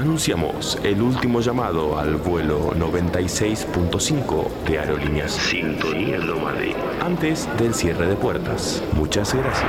Anunciamos el último llamado al vuelo 96.5 de Aerolíneas Sintonía Nómade antes del cierre de puertas. Muchas gracias.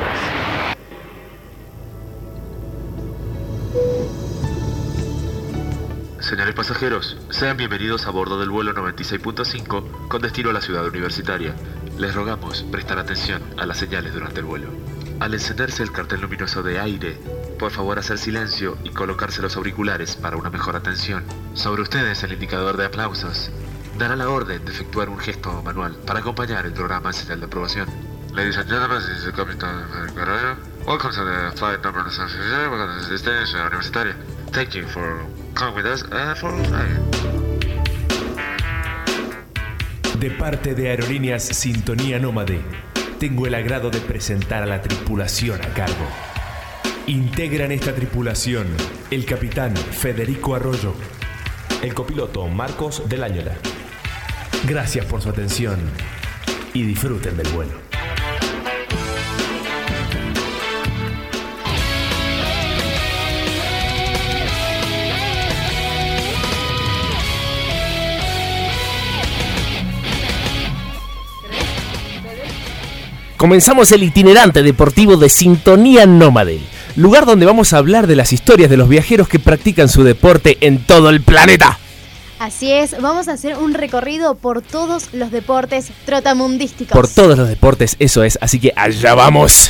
Señores pasajeros, sean bienvenidos a bordo del vuelo 96.5 con destino a la ciudad universitaria. Les rogamos prestar atención a las señales durante el vuelo. Al encenderse el cartel luminoso de aire, por favor hacer silencio y colocarse los auriculares para una mejor atención. Sobre ustedes el indicador de aplausos dará la orden de efectuar un gesto manual para acompañar el programa en señal de aprobación. Ladies and gentlemen, this is the Captain Guerrero. Welcome to the flight number 96. Welcome to the destination universitaria. Thank you for coming with us for flying. De parte de Aerolíneas Sintonía Nómade, tengo el agrado de presentar a la tripulación a cargo. Integran esta tripulación el capitán Federico Arroyo, el copiloto Marcos del Áñola. Gracias por su atención y disfruten del vuelo. Comenzamos el itinerante deportivo de Sintonía Nómade, lugar donde vamos a hablar de las historias de los viajeros que practican su deporte en todo el planeta. Así es, vamos a hacer un recorrido por todos los deportes trotamundísticos. Por todos los deportes, eso es, así que allá vamos.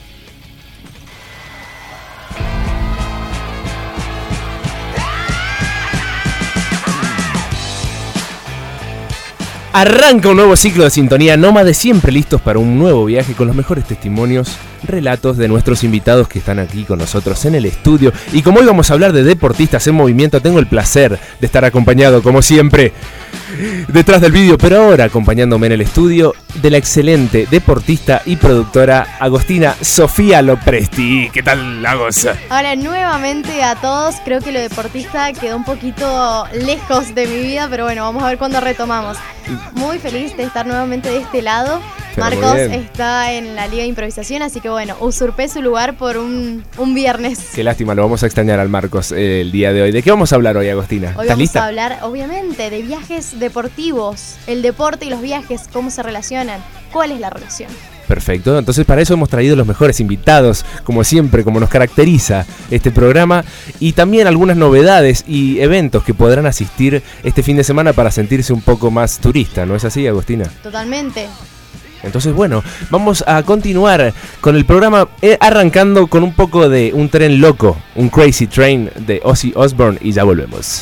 Arranca un nuevo ciclo de Sintonía Nómade, siempre listos para un nuevo viaje con los mejores testimonios, relatos de nuestros invitados que están aquí con nosotros en el estudio. Y como hoy vamos a hablar de deportistas en movimiento, tengo el placer de estar acompañado, como siempre, detrás del vídeo, pero ahora acompañándome en el estudio, de la excelente deportista y productora Agostina Sofía Lopresti. ¿Qué tal, Agos? Ahora, nuevamente a todos, creo que lo deportista quedó un poquito lejos de mi vida, pero bueno, vamos a ver cuándo retomamos. Muy feliz de estar nuevamente de este lado. Pero Marcos está en la Liga de Improvisación, así que bueno, usurpé su lugar por un viernes. Qué lástima, lo vamos a extrañar al Marcos el día de hoy. ¿De qué vamos a hablar hoy, Agostina? Hoy vamos a hablar, obviamente, de viajes deportivos. El deporte y los viajes, ¿cómo se relacionan? ¿Cuál es la relación? Perfecto, entonces para eso hemos traído los mejores invitados, como siempre, como nos caracteriza este programa, y también algunas novedades y eventos que podrán asistir este fin de semana para sentirse un poco más turista, ¿no es así, Agostina? Totalmente. Entonces, bueno, vamos a continuar con el programa, arrancando con un poco de un tren loco, un Crazy Train de Ozzy Osbourne, y ya volvemos.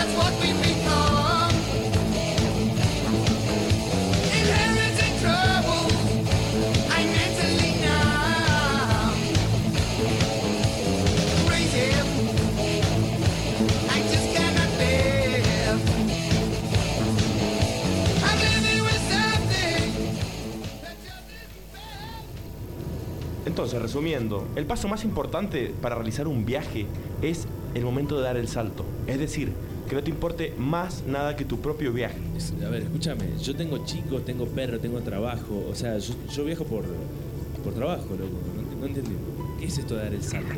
Entonces, resumiendo, el paso más importante para realizar un viaje es el momento de dar el salto. Es decir, que no te importe más nada que tu propio viaje. A ver, escúchame, yo tengo chicos, tengo perro, tengo trabajo. O sea, yo viajo por trabajo, loco. No entendí. ¿Qué es esto de dar el salto?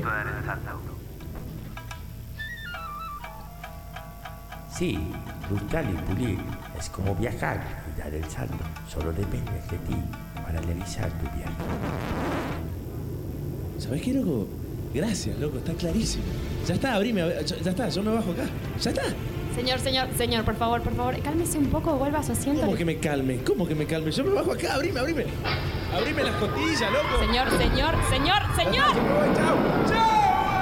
Sí, luchar y pulir es como viajar y dar el salto. Solo depende de ti para realizar tu viaje. ¿Sabés qué, loco? Gracias, loco, está clarísimo. Ya está, abrime, ya está, yo me bajo acá. Ya está. Señor, por favor, cálmese un poco, vuelva a su asiento. ¿Cómo que me calme? Yo me bajo acá, abrime. Abrime las costillas, loco. Señor. ¡Chao!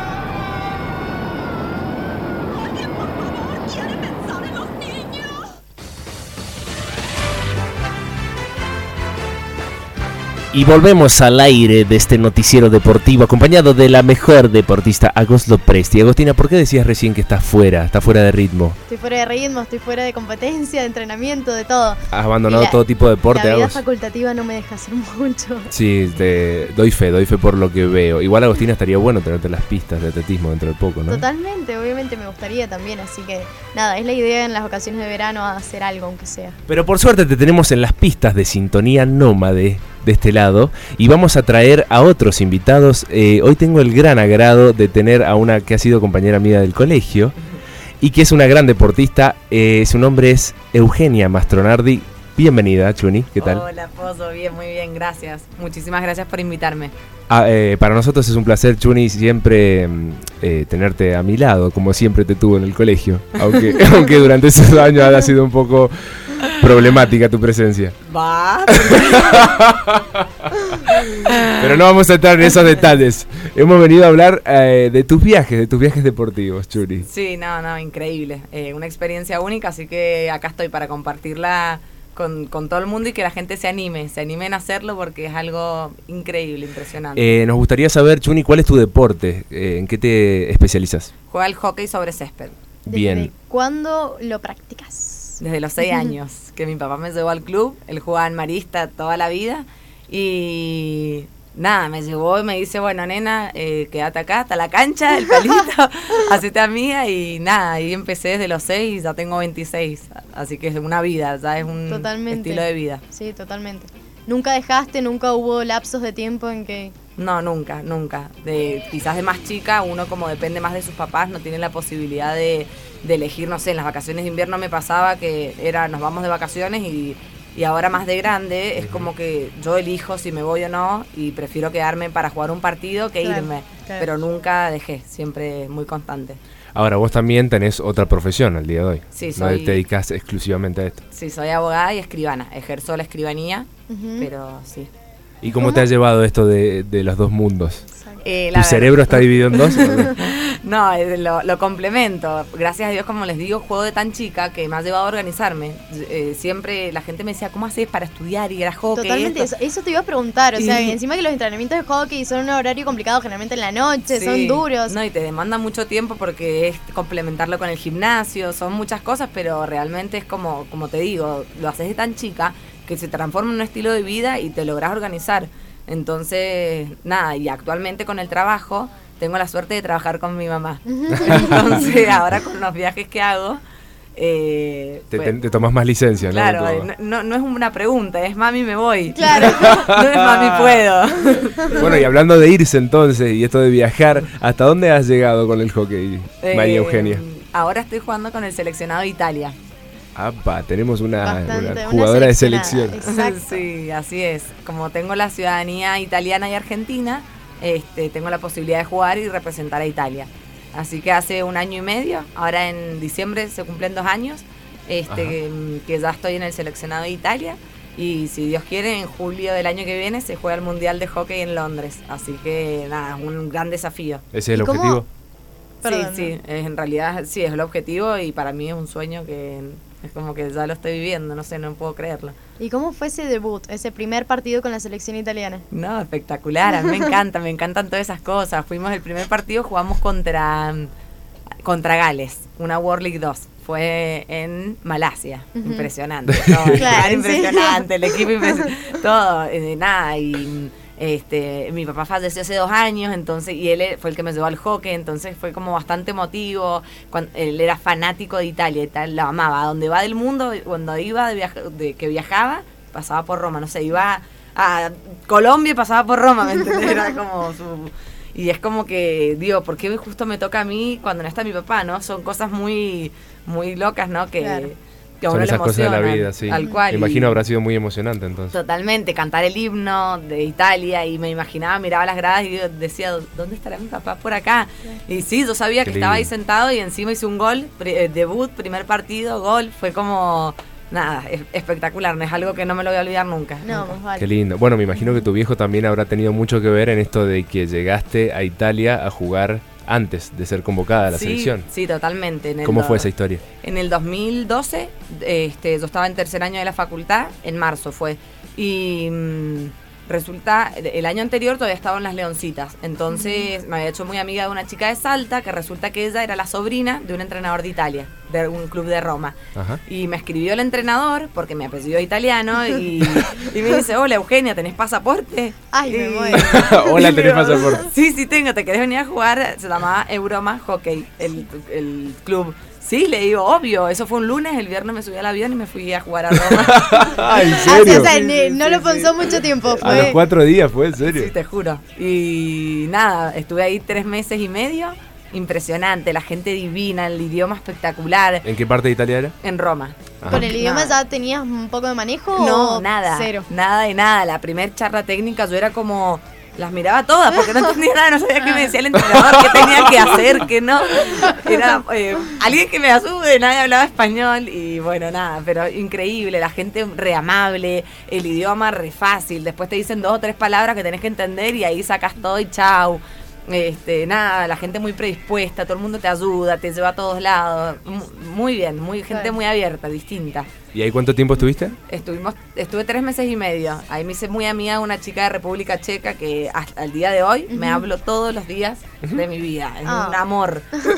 Y volvemos al aire de este noticiero deportivo acompañado de la mejor deportista, Agoslo Presti. Agostina, ¿por qué decías recién que estás fuera de ritmo? Estoy fuera de ritmo, estoy fuera de competencia, de entrenamiento, de todo. Has abandonado todo tipo de deporte, La vida Agos. facultativa no me deja hacer mucho. Sí, doy fe por lo que veo. Igual, Agostina, estaría bueno tenerte las pistas de atletismo dentro de poco, ¿no? Totalmente, obviamente me gustaría también, así que nada, es la idea en las vacaciones de verano hacer algo, aunque sea. Pero por suerte te tenemos en las pistas de Sintonía Nómade de este lado y vamos a traer a otros invitados. Hoy tengo el gran agrado de tener a una que ha sido compañera mía del colegio y que es una gran deportista. Su nombre es Eugenia Mastronardi. Bienvenida, Chuni, ¿qué tal? Hola, Pozo, muy bien, gracias. Muchísimas gracias por invitarme. Para nosotros es un placer, Chuni, siempre tenerte a mi lado, como siempre te tuvo en el colegio, aunque durante esos años ha sido un poco problemática tu presencia. Va. Pero no vamos a entrar en esos detalles. Hemos venido a hablar de tus viajes deportivos, Churi. Sí, no, increíble. Una experiencia única, así que acá estoy para compartirla con todo el mundo y que la gente se animen a hacerlo porque es algo increíble, impresionante. Nos gustaría saber, Chuni, ¿cuál es tu deporte? ¿En qué te especializas? Juega al hockey sobre césped. Bien. ¿Desde cuándo lo practicas? Desde los 6 años, que mi papá me llevó al club. Él jugaba en Marista toda la vida y nada, me llevó y me dice, bueno, nena, quédate acá, hasta la cancha, el palito, hacete amiga. Y nada, ahí empecé desde los 6, ya tengo 26, así que es una vida, ya es un estilo de vida. Sí, totalmente. ¿Nunca dejaste, nunca hubo lapsos de tiempo en que...? No, nunca. Quizás de más chica, uno como depende más de sus papás, no tiene la posibilidad de elegir, no sé, en las vacaciones de invierno me pasaba que nos vamos de vacaciones y ahora más de grande es como que yo elijo si me voy o no y prefiero quedarme para jugar un partido que irme, pero nunca dejé, siempre muy constante. Ahora, vos también tenés otra profesión al día de hoy. Sí, no te dedicás exclusivamente a esto. Sí, soy abogada y escribana, ejerzo la escribanía, pero sí. ¿Y cómo te ha llevado esto de los dos mundos? ¿Tu cerebro está dividido en dos? No, lo complemento. Gracias a Dios, como les digo, juego de tan chica que me ha llevado a organizarme. Siempre la gente me decía, ¿cómo haces para estudiar? Y era hockey. Totalmente, eso te iba a preguntar. O sea, encima que los entrenamientos de hockey son un horario complicado, generalmente en la noche, sí, son duros. No, y te demanda mucho tiempo porque es complementarlo con el gimnasio, son muchas cosas, pero realmente es como te digo, lo haces de tan chica que se transforma en un estilo de vida y te lográs organizar. Entonces, nada, y actualmente con el trabajo tengo la suerte de trabajar con mi mamá. Entonces, ahora con los viajes que hago... te tomas más licencia, ¿no? Claro, no es una pregunta, es mami me voy. Claro. No es mami puedo. Bueno, y hablando de irse entonces, y esto de viajar, ¿hasta dónde has llegado con el hockey, María Eugenia? Ahora estoy jugando con el seleccionado de Italia. Tenemos una jugadora de selección. Sí, así es. Como tengo la ciudadanía italiana y argentina, tengo la posibilidad de jugar y representar a Italia. Así que hace 1 año y medio, ahora en diciembre se cumplen 2 años, que ya estoy en el seleccionado de Italia. Y si Dios quiere, en julio del año que viene se juega el Mundial de Hockey en Londres. Así que nada, un gran desafío. ¿Ese es el objetivo? Perdón, sí, en realidad sí, es el objetivo y para mí es un sueño que es como que ya lo estoy viviendo, no sé, no puedo creerlo. ¿Y cómo fue ese debut, ese primer partido con la selección italiana? No, espectacular, a mí me encantan todas esas cosas. Fuimos el primer partido, jugamos contra Gales, una World League 2. Fue en Malasia, impresionante, todo, Claro, impresionante, el equipo impresionante, todo, nada, y mi papá falleció hace 2 años, entonces, y él fue el que me llevó al hockey, entonces fue como bastante emotivo. Él era fanático de Italia y tal, la amaba. A donde va del mundo, cuando iba que viajaba, pasaba por Roma, no sé, iba a Colombia y pasaba por Roma, ¿me entendés? Era como su... Y es como que, digo, ¿por qué justo me toca a mí cuando no está mi papá, no? Son cosas muy, muy locas, ¿no? Que a uno son le esas cosas de la emocionan, vida, sí. Tal cual. Me imagino habrá sido muy emocionante entonces. Totalmente, cantar el himno de Italia y me imaginaba, miraba las gradas y decía, ¿dónde estará mi papá por acá? Y sí, yo sabía que estaba ahí sentado y encima hice un gol, debut, primer partido, gol, fue como... Nada, espectacular, no es algo que no me lo voy a olvidar nunca. No, más vale. Qué lindo. Bueno, me imagino que tu viejo también habrá tenido mucho que ver en esto de que llegaste a Italia a jugar antes de ser convocada a la selección. Sí, totalmente. ¿Cómo fue esa historia? En el 2012, yo estaba en tercer año de la facultad, en marzo fue, y resulta, el año anterior todavía estaba en las Leoncitas, entonces me había hecho muy amiga de una chica de Salta, que resulta que ella era la sobrina de un entrenador de Italia, de un club de Roma. Ajá. Y me escribió el entrenador, porque mi apellido es italiano, y me dice, hola Eugenia, ¿tenés pasaporte? Ay, me muero. Hola, ¿tenés pasaporte? Sí, tengo, ¿te querés venir a jugar? Se llamaba Euroma Hockey, el club. Sí, le digo, obvio, eso fue un lunes, el viernes me subí al avión y me fui a jugar a Roma. ¿En serio? O sea, no lo pensó mucho tiempo. A los 4 días fue, ¿en serio? Sí, te juro. Y nada, estuve ahí 3 meses y medio, impresionante, la gente divina, el idioma espectacular. ¿En qué parte de Italia era? En Roma. Ajá. ¿Con el idioma ya tenías un poco de manejo no, o nada, cero? Nada de nada, la primer charla técnica yo era como... Las miraba todas porque no entendía nada, no sabía qué me decía el entrenador, qué tenía que hacer, qué no. Era alguien que me ayude, nadie hablaba español y bueno, nada, pero increíble, la gente re amable, el idioma re fácil, después te dicen 2 o 3 palabras que tenés que entender y ahí sacas todo y chau. Nada, la gente muy predispuesta, todo el mundo te ayuda, te lleva a todos lados, muy bien, gente muy abierta, distinta. ¿Y ahí cuánto tiempo estuviste? Estuve 3 meses y medio. Ahí me hice muy amiga de una chica de República Checa que hasta el día de hoy me hablo todos los días de mi vida. Es un amor.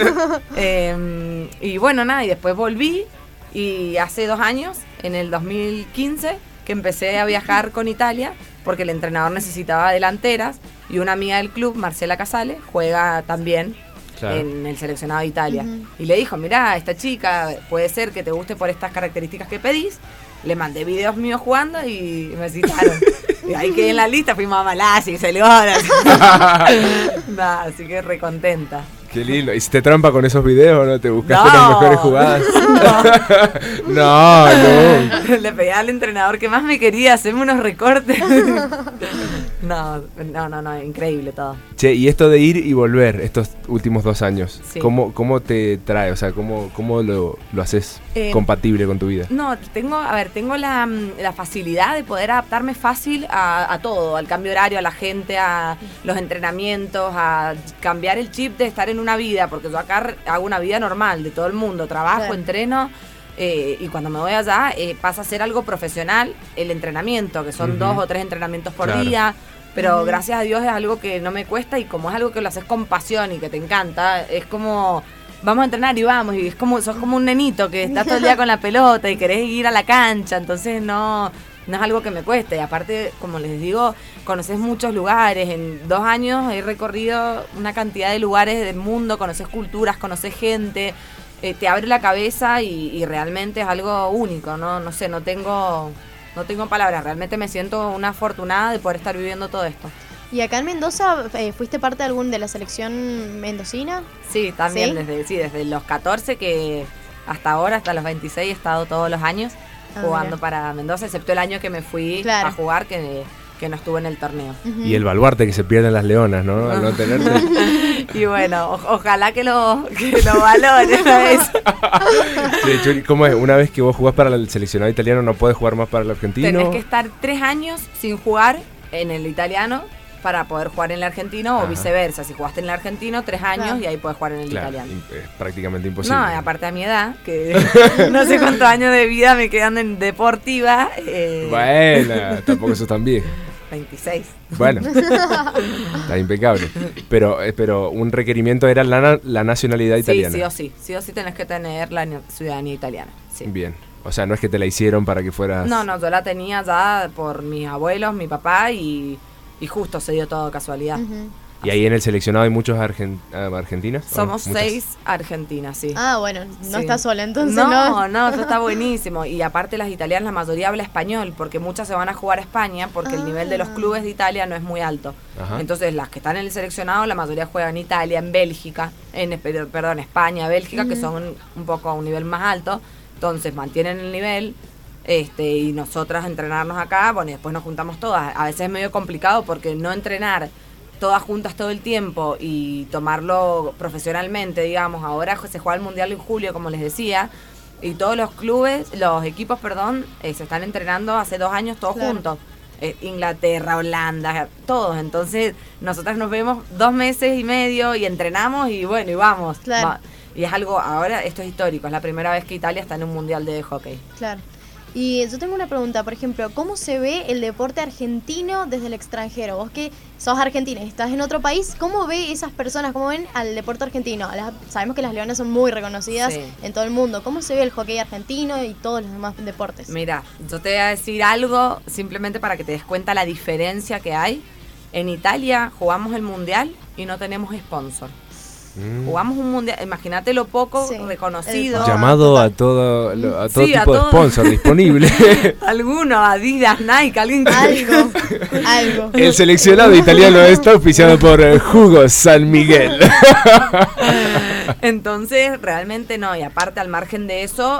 Y bueno, nada, y después volví y hace 2 años, en el 2015, que empecé a viajar con Italia porque el entrenador necesitaba delanteras y una amiga del club, Marcela Casale, juega también. Claro. En el seleccionado de Italia. Y le dijo, mirá, esta chica puede ser que te guste por estas características que pedís. Le mandé videos míos jugando y me citaron. Y ahí quedé en la lista, fuimos a Malasia y salió ahora. Nada, así que re contenta. Qué lindo. ¿Hiciste trampa con esos videos o no? ¿Te buscaste las mejores jugadas? No. Le pedí al entrenador que más me quería, hacerme unos recortes. No, increíble todo. Che, y esto de ir y volver estos últimos 2 años, sí. ¿Cómo te trae? O sea, ¿cómo lo haces compatible con tu vida? No, tengo la facilidad de poder adaptarme fácil a todo, al cambio horario, a la gente, a los entrenamientos, a cambiar el chip de estar en una vida, porque yo acá hago una vida normal de todo el mundo, trabajo, entreno, y cuando me voy allá pasa a ser algo profesional el entrenamiento, que son 2 o 3 entrenamientos por día, pero gracias a Dios es algo que no me cuesta y como es algo que lo haces con pasión y que te encanta, es como... Vamos a entrenar y vamos, y es como sos como un nenito que está todo el día con la pelota y querés ir a la cancha, entonces no es algo que me cueste. Y aparte, como les digo, conoces muchos lugares. En 2 años he recorrido una cantidad de lugares del mundo, conoces culturas, conoces gente, te abre la cabeza y realmente es algo único, ¿no? No sé, no tengo palabras, realmente me siento una afortunada de poder estar viviendo todo esto. ¿Y acá en Mendoza fuiste parte de la selección mendocina? Sí, también, ¿sí? Desde los 14 que hasta ahora, hasta los 26 he estado todos los años jugando para Mendoza, excepto el año que me fui a jugar que no estuve en el torneo. Y el baluarte que se pierden las leonas, ¿no? Al no tenerte. Y bueno, ojalá que lo valoren una vez. Sí, ¿cómo es? Una vez que vos jugás para el seleccionado italiano, ¿no podés jugar más para el argentino? Tenés que estar 3 años sin jugar en el italiano para poder jugar en el argentino o viceversa. Si jugaste en el argentino, 3 años y ahí puedes jugar en el italiano. Es prácticamente imposible. No, aparte a mi edad, que no sé cuántos años de vida me quedan en deportiva. Bueno, tampoco sos tan viejo. 26. Bueno, está impecable. Pero un requerimiento era la nacionalidad italiana. Sí o sí tenés que tener la ciudadanía italiana. Sí. Bien. O sea, no es que te la hicieron para que fueras... No, yo la tenía ya por mis abuelos, mi papá y justo se dio todo casualidad. ¿Y ahí en el seleccionado hay muchos argentinas? Somos 6 argentinas, sí. Ah, bueno, no está sola entonces. No, eso está buenísimo. Y aparte las italianas, la mayoría habla español, porque muchas se van a jugar a España, porque el nivel de los clubes de Italia no es muy alto. Entonces las que están en el seleccionado, la mayoría juegan en Italia, en Bélgica, España, Bélgica, que son un poco a un nivel más alto. Entonces mantienen el nivel. Y nosotras entrenarnos acá, bueno, y después nos juntamos todas. A veces es medio complicado porque no entrenar todas juntas todo el tiempo y tomarlo profesionalmente, digamos. Ahora se juega el Mundial en julio, como les decía, y todos los equipos, se están entrenando hace 2 años todos juntos. Inglaterra, Holanda, todos. Entonces, nosotras nos vemos 2 meses y medio y entrenamos y bueno, y vamos. Claro. Y es algo, ahora esto es histórico, es la primera vez que Italia está en un Mundial de hockey. Claro. Y yo tengo una pregunta, por ejemplo, ¿cómo se ve el deporte argentino desde el extranjero? Vos que sos argentina y estás en otro país, ¿cómo ve esas personas, cómo ven al deporte argentino? Sabemos que las leonas son muy reconocidas en todo el mundo. ¿Cómo se ve el hockey argentino y todos los demás deportes? Mira, yo te voy a decir algo simplemente para que te des cuenta la diferencia que hay. En Italia jugamos el Mundial y no tenemos sponsor. Jugamos un mundial, imagínate lo poco reconocido. Llamado a todo tipo de sponsor disponible. Alguno, Adidas, Nike, alguien algo. El seleccionado italiano está auspiciado por Jugo San Miguel. Entonces, realmente no, y aparte al margen de eso,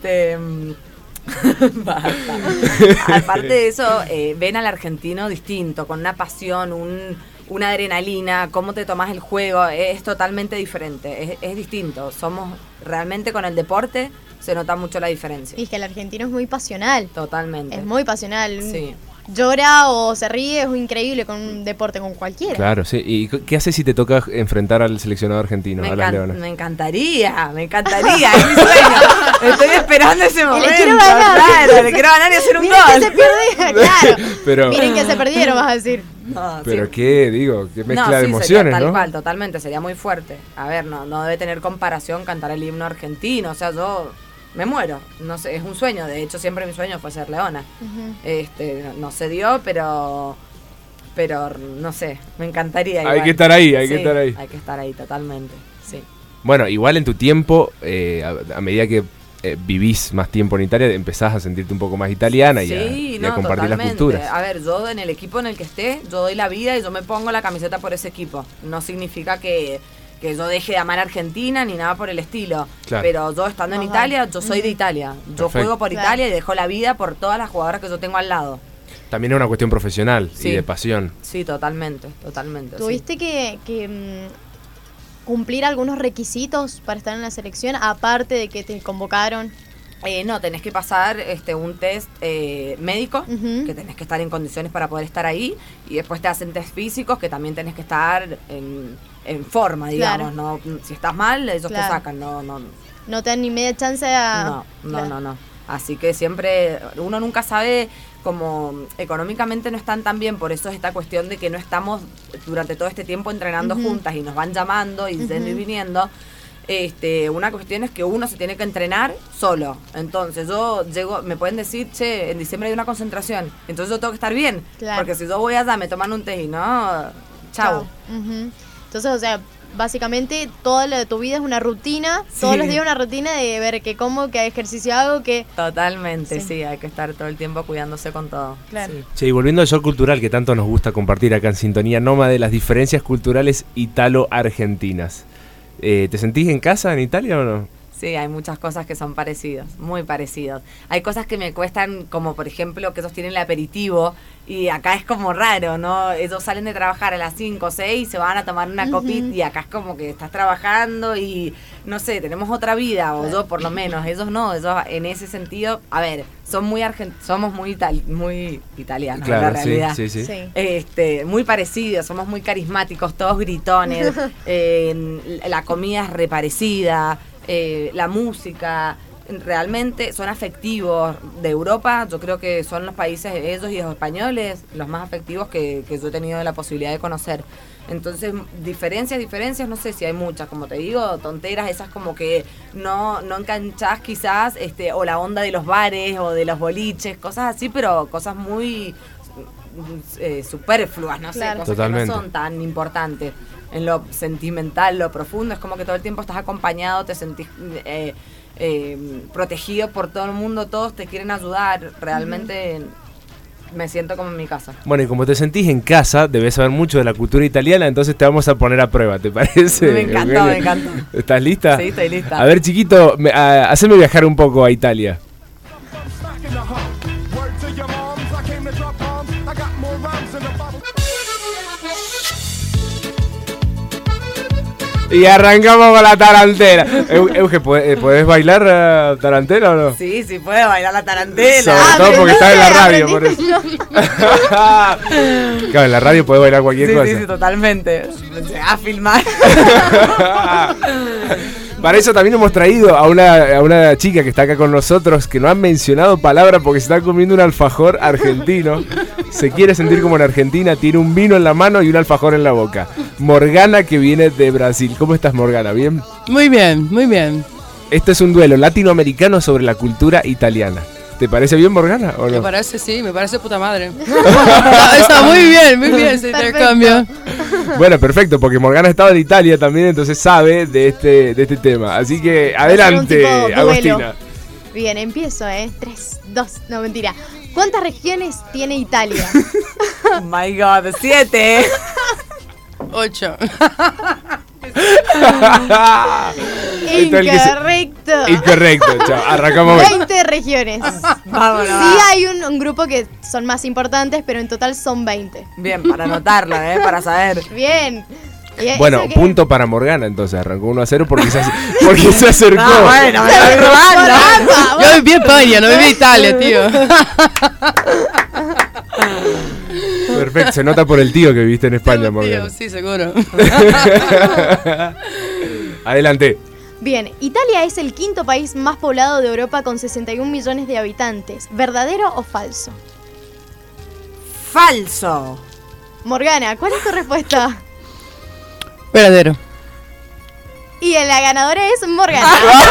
aparte de eso, ven al argentino distinto, con una pasión, una adrenalina, cómo te tomas el juego, es totalmente diferente, es distinto. Somos realmente con el deporte, se nota mucho la diferencia. Y es que el argentino es muy pasional. Totalmente. Es muy pasional. Sí. Llora o se ríe, es increíble con un deporte, con cualquiera. Claro, sí. ¿Y qué haces si te toca enfrentar al seleccionado argentino, a las leonas? Me encantaría, es mi sueño. Estoy esperando ese momento. Le quiero ganar. Claro, le quiero ganar y hacer un gol. Miren que se perdieron, claro. Pero, miren que se perdieron, vas a decir. No, pero qué mezcla de emociones, sería ¿no? Totalmente, sería muy fuerte. A ver, no debe tener comparación cantar el himno argentino, o sea, yo me muero, no sé, es un sueño, de hecho siempre mi sueño fue ser leona. No se dio, pero no sé, me encantaría. Hay que estar ahí, hay que estar ahí totalmente, sí. Bueno, igual en tu tiempo, a medida que vivís más tiempo en Italia, empezás a sentirte un poco más italiana y a compartir totalmente. Las culturas. A ver, yo en el equipo en el que esté, yo doy la vida y yo me pongo la camiseta por ese equipo. No significa que yo deje de amar a Argentina ni nada por el estilo. Claro. Pero yo estando en Italia, yo soy de Italia. Yo juego por Italia y dejo la vida por todas las jugadoras que yo tengo al lado. También es una cuestión profesional y de pasión. Sí, totalmente. ¿Tuviste que cumplir algunos requisitos para estar en la selección, aparte de que te convocaron? No, tenés que pasar un test médico, que tenés que estar en condiciones para poder estar ahí, y después te hacen test físicos, que también tenés que estar en forma, digamos. Claro. No, si estás mal, ellos te sacan. No te dan ni media chance a... No. Así que siempre, uno nunca sabe, como económicamente no están tan bien, por eso es esta cuestión de que no estamos durante todo este tiempo entrenando juntas y nos van llamando y viniendo. Una cuestión es que uno se tiene que entrenar solo. Entonces yo llego, me pueden decir, che, en diciembre hay una concentración, entonces yo tengo que estar bien, porque si yo voy allá, me toman un té y no, chau. Entonces, o sea, básicamente toda la de tu vida es una rutina, todos los días una rutina de ver qué como, qué ejercicio hago, qué... Totalmente, sí, hay que estar todo el tiempo cuidándose con todo. Claro. Sí. Che, y volviendo al shock cultural que tanto nos gusta compartir acá en Sintonía Nómade, las diferencias culturales italo-argentinas. ¿Te sentís en casa en Italia o no? Sí, hay muchas cosas que son parecidas, muy parecidos. Hay cosas que me cuestan, como por ejemplo que ellos tienen el aperitivo y acá es como raro, ¿no? Ellos salen de trabajar a las 5 o 6 y se van a tomar una copita y acá es como que estás trabajando y no sé, tenemos otra vida, o yo por lo menos, ellos no, ellos en ese sentido, a ver, somos muy italianos, claro, en la realidad. Sí. Muy parecidos, somos muy carismáticos, todos gritones, la comida es reparecida. La música, realmente son afectivos. De Europa, yo creo que son los países, ellos y los españoles, los más afectivos que yo he tenido la posibilidad de conocer. Entonces, diferencias, no sé si hay muchas, como te digo, tonteras, esas como que no enganchás quizás, o la onda de los bares o de los boliches, cosas así, pero cosas muy superfluas, no sé, cosas Totalmente. que no son tan importantes. En lo sentimental, lo profundo, es como que todo el tiempo estás acompañado, te sentís protegido por todo el mundo, todos te quieren ayudar, realmente me siento como en mi casa. Bueno, y como te sentís en casa, debes saber mucho de la cultura italiana, entonces te vamos a poner a prueba, ¿te parece? Me encantó. ¿Estás lista? Sí, estoy lista. A ver, chiquito, haceme viajar un poco a Italia. Y arrancamos con la tarantela. Euge, ¿podés bailar tarantela o no? Sí, puedo bailar la tarantela. Sobre todo porque estás en la radio, por eso. Claro, en la radio podés bailar cualquier cosa. Sí, totalmente. Se va a filmar. Para eso también hemos traído a una chica que está acá con nosotros, que no han mencionado palabra porque se está comiendo un alfajor argentino. Se quiere sentir como en Argentina, tiene un vino en la mano y un alfajor en la boca. Morgana, que viene de Brasil. ¿Cómo estás, Morgana? ¿Bien? Muy bien, muy bien. Este es un duelo latinoamericano sobre la cultura italiana. ¿Te parece bien, Morgana, o no? Me parece puta madre. Está muy bien ese intercambio. Bueno, perfecto, porque Morgana estaba en Italia también, entonces sabe de este tema. Así que adelante, Agostina. Bien, empiezo, 3, 2, no, mentira. ¿Cuántas regiones tiene Italia? Oh my God, 7. 8. Incorrecto. Chao, arrancamos. 20 regiones. Vámonos. Sí hay un grupo que son más importantes, pero en total son 20. Bien, para anotarla, para saber. Bien. Bueno, punto para Morgana, entonces arrancó 1-0 porque se acercó. No, bueno, me estoy robando. Yo viví en España, no viví en Italia, tío. Perfecto, se nota por el tío que viviste en España, Morgana. Sí, seguro. Adelante. Bien, Italia es el quinto país más poblado de Europa con 61 millones de habitantes. ¿Verdadero o falso? Falso. Morgana, ¿cuál es tu respuesta? Verdadero. Y la ganadora es Morgana.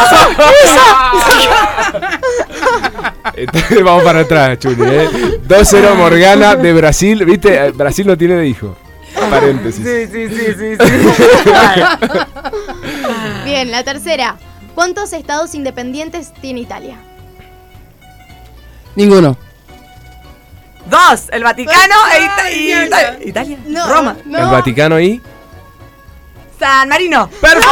Vamos para atrás, Chuli. 2-0 Morgana de Brasil. ¿Viste? Brasil no tiene de hijo. Paréntesis. Sí. Bien, la tercera. ¿Cuántos estados independientes tiene Italia? Ninguno. 2. El Vaticano e Italia. No, Roma. no. El Vaticano y San Marino. ¡Perfecto!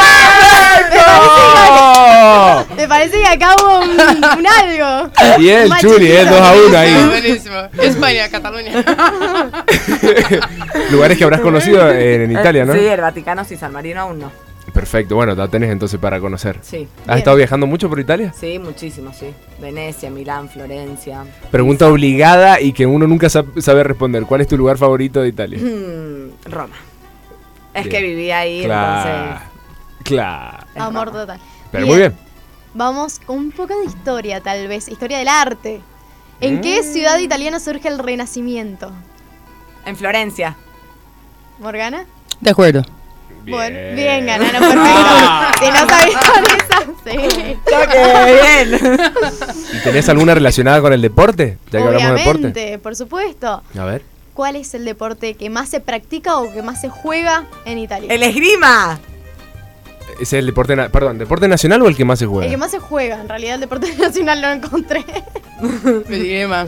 Me parece que acá hubo un algo. Bien, Chuli, 2-1 ahí. Buenísimo. España, Cataluña. Lugares que habrás conocido en Italia, ¿no? Sí, el Vaticano sí, San Marino aún no. Perfecto, bueno, la tenés entonces para conocer. Sí. ¿Has estado viajando mucho por Italia? Sí, muchísimo, sí. Venecia, Milán, Florencia. Pregunta obligada y que uno nunca sabe responder. ¿Cuál es tu lugar favorito de Italia? Roma. Es Bien. que viví ahí, Claro. Amor total. Pero muy bien. Vamos con un poco de historia, tal vez. Historia del arte. ¿En qué ciudad italiana surge el Renacimiento? En Florencia. ¿Morgana? De acuerdo. Bueno, bien, ganaron, perfecto. Si no sabían esa, sí. Bien. ¿Y tenés alguna relacionada con el deporte? Ya que hablamos de deporte. Obviamente, por supuesto. A ver. ¿Cuál es el deporte que más se practica o que más se juega en Italia? El esgrima. ¿Es el deporte nacional o el que más se juega? El que más se juega, en realidad el deporte nacional lo encontré. Esgrima.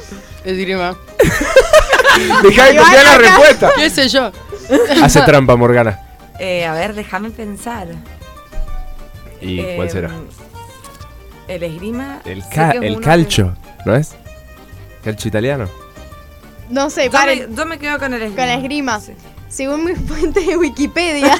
Dejá de copiar la respuesta. ¿Qué sé yo? Hace trampa, Morgana. A ver, déjame pensar. ¿Y cuál será? El esgrima. El calcio, ¿no es? ¿Calcio italiano? No sé, yo me quedo con el esgrima. Con la esgrima. Sí. Según mi fuente de Wikipedia,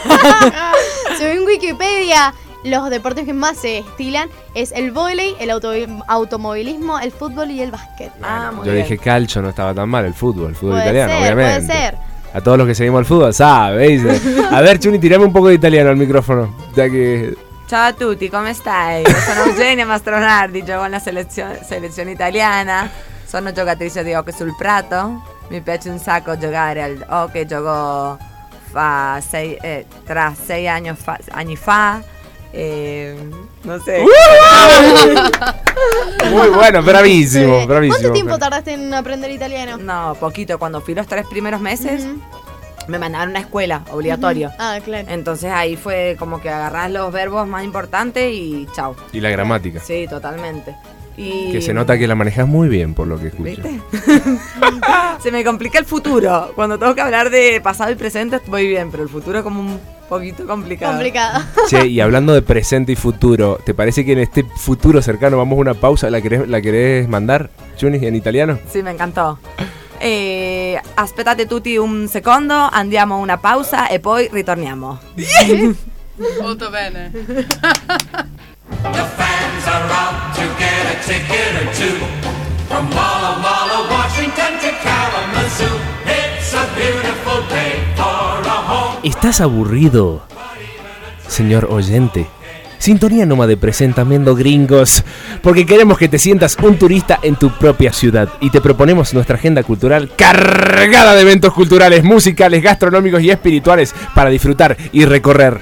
los deportes que más se estilan es el vóley, el automovilismo, el fútbol y el básquet. Yo dije calcio, no estaba tan mal, el fútbol Puede italiano, ser, obviamente. Puede ser. A todos los que seguimos el fútbol, ¿sabes? A ver, Chuni, tirame un poco di italiano al microfono, ya che... Ciao a tutti, come stai? Io sono Eugenia Mastronardi, gioco nella selezione italiana, sono giocatrice di hockey sul prato, mi piace un sacco giocare al hockey, gioco tra 6 anni fa, no sé. Muy bueno, bravísimo, Sí. bravísimo. ¿Cuánto tiempo tardaste en aprender italiano? No, poquito, cuando fui los 3 primeros meses me mandaron a una escuela, obligatorio. Ah, claro. Entonces ahí fue como que agarrás los verbos más importantes y chao. Y la gramática. Sí, totalmente. Y... Que se nota que la manejas muy bien, por lo que escucho. ¿Viste? Se me complica el futuro. Cuando tengo que hablar de pasado y presente voy bien, pero el futuro es como un poquito complicado. Complicado. Che, y hablando de presente y futuro, ¿te parece que en este futuro cercano vamos a una pausa? ¿La querés mandar, Chuni, en italiano? Sì, mi encantò. Aspettate tutti un secondo, andiamo a una pausa e poi ritorniamo. Molto bene. The fans are out to get a ticket or two. From Walla Walla, Washington to Kalamazoo. It's a beautiful day for a home. ¿Estás aburrido, señor oyente? Sintonía Nómade presenta Mendo Gringos, porque queremos que te sientas un turista en tu propia ciudad y te proponemos nuestra agenda cultural cargada de eventos culturales, musicales, gastronómicos y espirituales para disfrutar y recorrer.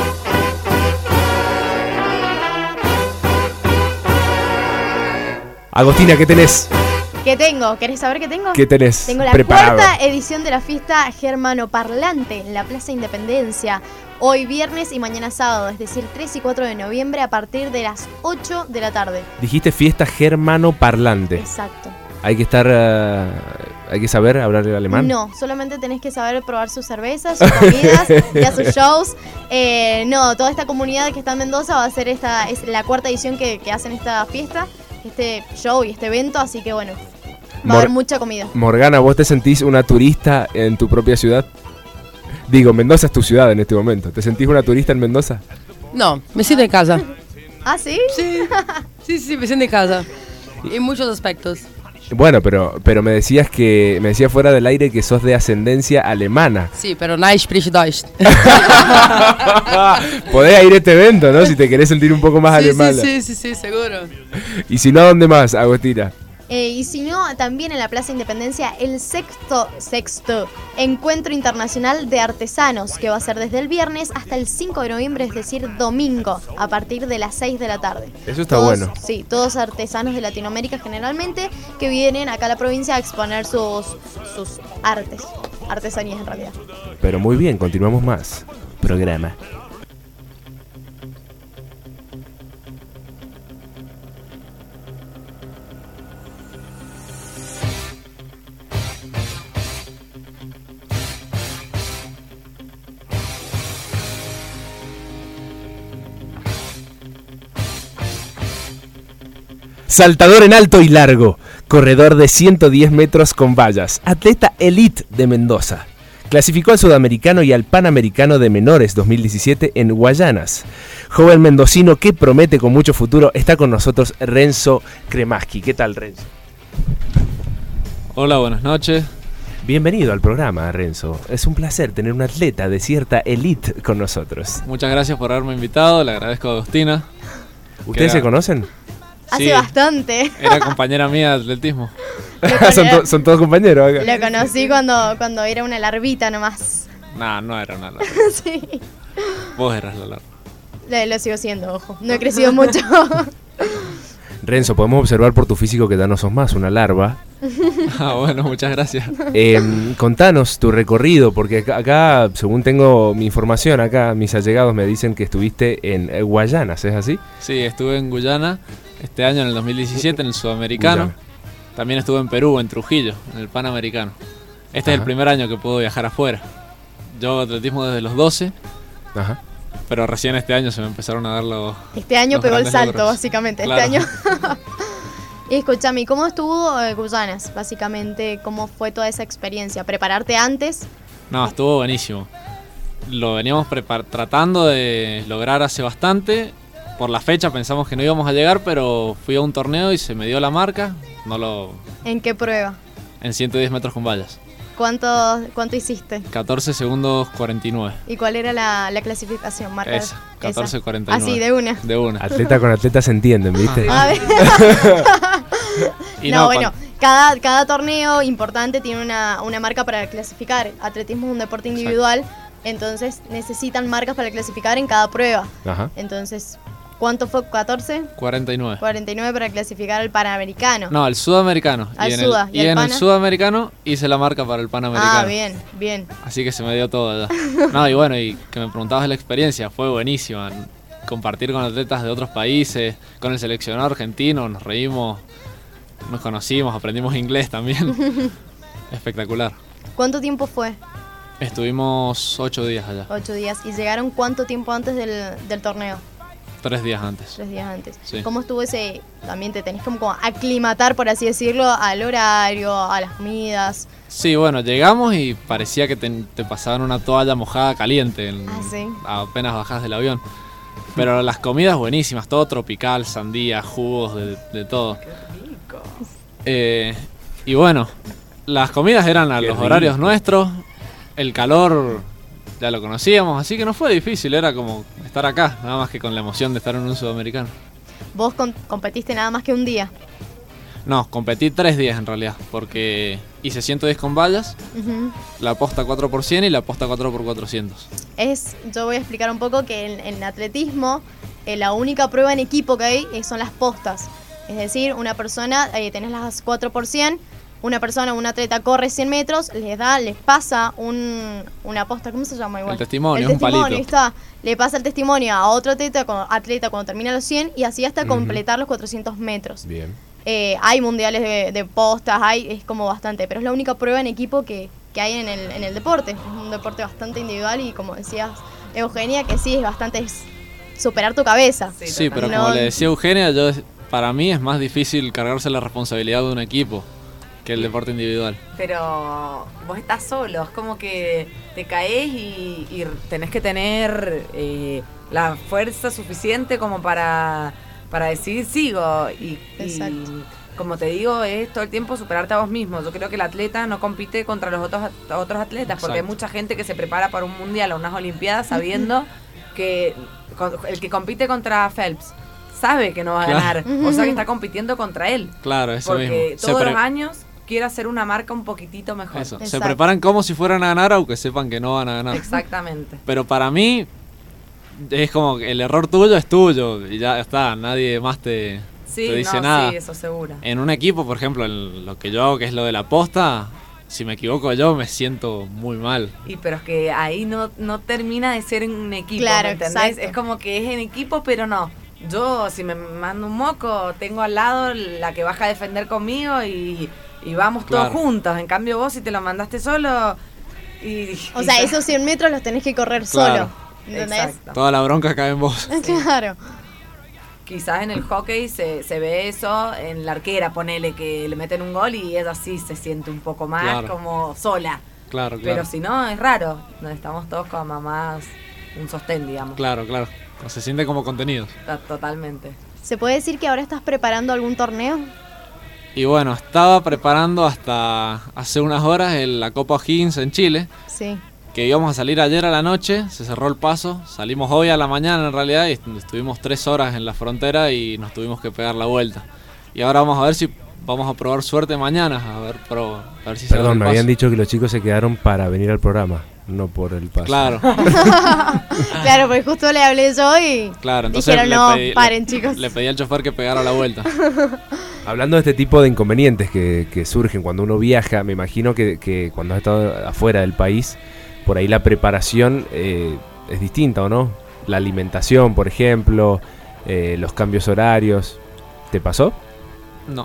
Agostina, ¿qué tenés? ¿Qué tengo? ¿Querés saber qué tengo? ¿Qué tenés Tengo la preparado? cuarta edición de la fiesta Germanoparlante en la Plaza Independencia. Hoy viernes y mañana sábado, es decir, 3 y 4 de noviembre a partir de las 8 de la tarde. Dijiste fiesta germanoparlante. Exacto. Hay que estar... hay que saber hablar el alemán. No, solamente tenés que saber probar sus cervezas, sus comidas, ir a sus shows. No, toda esta comunidad que está en Mendoza va a hacer es la cuarta edición que hacen esta fiesta, este show y este evento, así que bueno, va a haber mucha comida. Morgana, ¿vos te sentís una turista en tu propia ciudad? Digo, Mendoza es tu ciudad en este momento. ¿Te sentís una turista en Mendoza? No, me siento en casa. ¿Ah, sí? Sí, me siento en casa. En muchos aspectos. Bueno, pero me decías fuera del aire que sos de ascendencia alemana. Sí, pero nein spricht Deutsch. Podés ir a este evento, ¿no? Si te querés sentir un poco más alemana. Sí, seguro. Y si no, ¿a dónde más, Agostina? Y si no, también en la Plaza Independencia el sexto Encuentro Internacional de Artesanos, que va a ser desde el viernes hasta el 5 de noviembre, es decir, domingo, a partir de las 6 de la tarde. Eso está bueno. Sí, todos artesanos de Latinoamérica generalmente, que vienen acá a la provincia a exponer sus artesanías en realidad. Pero muy bien, continuamos más. Programa. Saltador en alto y largo, corredor de 110 metros con vallas, atleta elite de Mendoza. Clasificó al Sudamericano y al Panamericano de Menores 2017 en Guayanas. Joven mendocino que promete con mucho futuro, está con nosotros Renzo Kremaski. ¿Qué tal, Renzo? Hola, buenas noches. Bienvenido al programa, Renzo. Es un placer tener un atleta de cierta elite con nosotros. Muchas gracias por haberme invitado, le agradezco a Agostina. ¿Ustedes se conocen? Hace Sí, bastante. Era compañera mía de atletismo. ¿Son todos compañeros acá? Lo conocí cuando era una larvita nomás. No era una larva. Sí. Vos eras la larva. Lo sigo siendo, ojo. No he crecido mucho. Renzo, podemos observar por tu físico que ya no sos más una larva. Bueno, muchas gracias. Contanos tu recorrido, porque acá, según tengo mi información, acá mis allegados me dicen que estuviste en Guayanas, ¿es así? Sí, estuve en Guyana este año, en el 2017, en el Sudamericano. Guyana. También estuve en Perú, en Trujillo, en el Panamericano. Este es el primer año que puedo viajar afuera. Yo hago atletismo desde los 12. Ajá. pero recién este año se me empezaron a dar los... Este año los pegó el grandes salto, logros. básicamente. Claro. Este año. Y escúchame, ¿cómo estuvo Guyanas? Básicamente, ¿cómo fue toda esa experiencia? ¿Prepararte antes? No, estuvo buenísimo. Lo veníamos tratando de lograr hace bastante. Por la fecha pensamos que no íbamos a llegar, pero fui a un torneo y se me dio la marca. ¿En qué prueba? En 110 metros con vallas. ¿Cuánto hiciste? 14 segundos 49. ¿Y cuál era la clasificación? Marca Esa, 14.49. Así, de una. De una. Atleta con atleta se entienden, ¿viste? A ver. Y No, bueno, cada torneo importante tiene una marca para clasificar. Atletismo es un deporte individual, entonces necesitan marcas para clasificar en cada prueba. Ajá. Entonces, ¿cuánto fue? ¿14? 49. 49 para clasificar al Panamericano. No, el sudamericano. Al y en Suda. el, ¿Y el en el Pana? sudamericano hice la marca para el Panamericano. Ah, bien, bien. Así que se me dio todo ya. No, y bueno, y que me preguntabas de la experiencia, fue buenísima. Compartir con atletas de otros países, con el seleccionado argentino, nos reímos, nos conocimos, aprendimos inglés también. Espectacular. ¿Cuánto tiempo fue? Estuvimos 8 días allá, 8 días. ¿Y llegaron cuánto tiempo antes del torneo? 3 días antes. 3 días antes. Sí. ¿Cómo estuvo ese? También te tenés como aclimatar, por así decirlo, al horario, a las comidas. Sí, bueno, llegamos y parecía que te pasaban una toalla mojada caliente Sí. apenas bajás del avión. Pero las comidas buenísimas, todo tropical, sandía, jugos, de todo. Y bueno, las comidas eran a Qué los rico. horarios nuestros, el calor ya lo conocíamos, así que no fue difícil, era como estar acá, nada más que con la emoción de estar en un sudamericano. ¿Vos competiste nada más que un día? No, competí 3 días en realidad, porque hice 110 con vallas, Ujú. la posta 4x100 y la posta 4x400. Yo voy a explicar un poco que en atletismo la única prueba en equipo que hay son las postas. Es decir, una persona, tenés las 4x100, un atleta corre 100 metros, les pasa una posta, ¿cómo se llama igual? El testimonio, El un testimonio, palito. ahí está. Le pasa el testimonio a otro atleta cuando termina los 100 y así hasta Ujú. completar los 400 metros. Bien. Hay mundiales de postas, es como bastante, pero es la única prueba en equipo que hay en el deporte. Es un deporte bastante individual y como decías, Eugenia, que sí, es superar tu cabeza. Sí, pero como le decía Eugenia, para mí es más difícil cargarse la responsabilidad de un equipo que el deporte individual. Pero vos estás solo, es como que te caes y tenés que tener la fuerza suficiente como para decir sigo. Y como te digo, es todo el tiempo superarte a vos mismo. Yo creo que el atleta no compite contra los otros atletas, porque hay Exacto. mucha gente que se prepara para un mundial o unas olimpiadas sabiendo que el que compite contra Phelps sabe que no va a Claro. ganar, o sea que está compitiendo contra él. Claro, eso Porque mismo. todos los años quiere hacer una marca un poquitito mejor. Eso. Se preparan como si fueran a ganar, aunque sepan que no van a ganar. Exactamente. Pero para mí es como que el error tuyo es tuyo y ya está, nadie más te dice nada. Sí, eso seguro. En un equipo, por ejemplo, en lo que yo hago, que es lo de la posta, si me equivoco yo me siento muy mal. Pero es que ahí no termina de ser un equipo, Claro, ¿me entendés? exacto. Es como que es en equipo, pero no. Yo, si me mando un moco, tengo al lado la que baja a defender conmigo y vamos Claro. todos juntos. En cambio vos, si te lo mandaste solo... O sea, esos 100 metros los tenés que correr Claro. solo. ¿Entendés? Exacto. Toda la bronca cae en vos. Claro. Quizás en el hockey se ve eso, en la arquera, ponele que le meten un gol y ella sí se siente un poco más Claro. como sola. Claro, Pero claro. si no, es raro. Estamos todos como más un sostén, digamos. Claro. O se siente como contenidos. Totalmente. ¿Se puede decir que ahora estás preparando algún torneo? Y bueno, estaba preparando hasta hace unas horas la Copa O'Higgins en Chile, Sí. que íbamos a salir ayer a la noche, se cerró el paso, salimos hoy a la mañana en realidad y estuvimos 3 horas en la frontera y nos tuvimos que pegar la vuelta. Y ahora vamos a ver si vamos a probar suerte mañana, a ver si se da Perdón, el me paso. habían dicho que los chicos se quedaron para venir al programa, no por el paso. Claro. Claro, porque justo le hablé yo y Claro, entonces dijeron, no, paren, le- chicos. le pedí al chofer que pegara la vuelta. Hablando de este tipo de inconvenientes que surgen cuando uno viaja, me imagino que cuando has estado afuera del país, por ahí la preparación es distinta, ¿o no? La alimentación, por ejemplo, los cambios horarios. ¿Te pasó? No.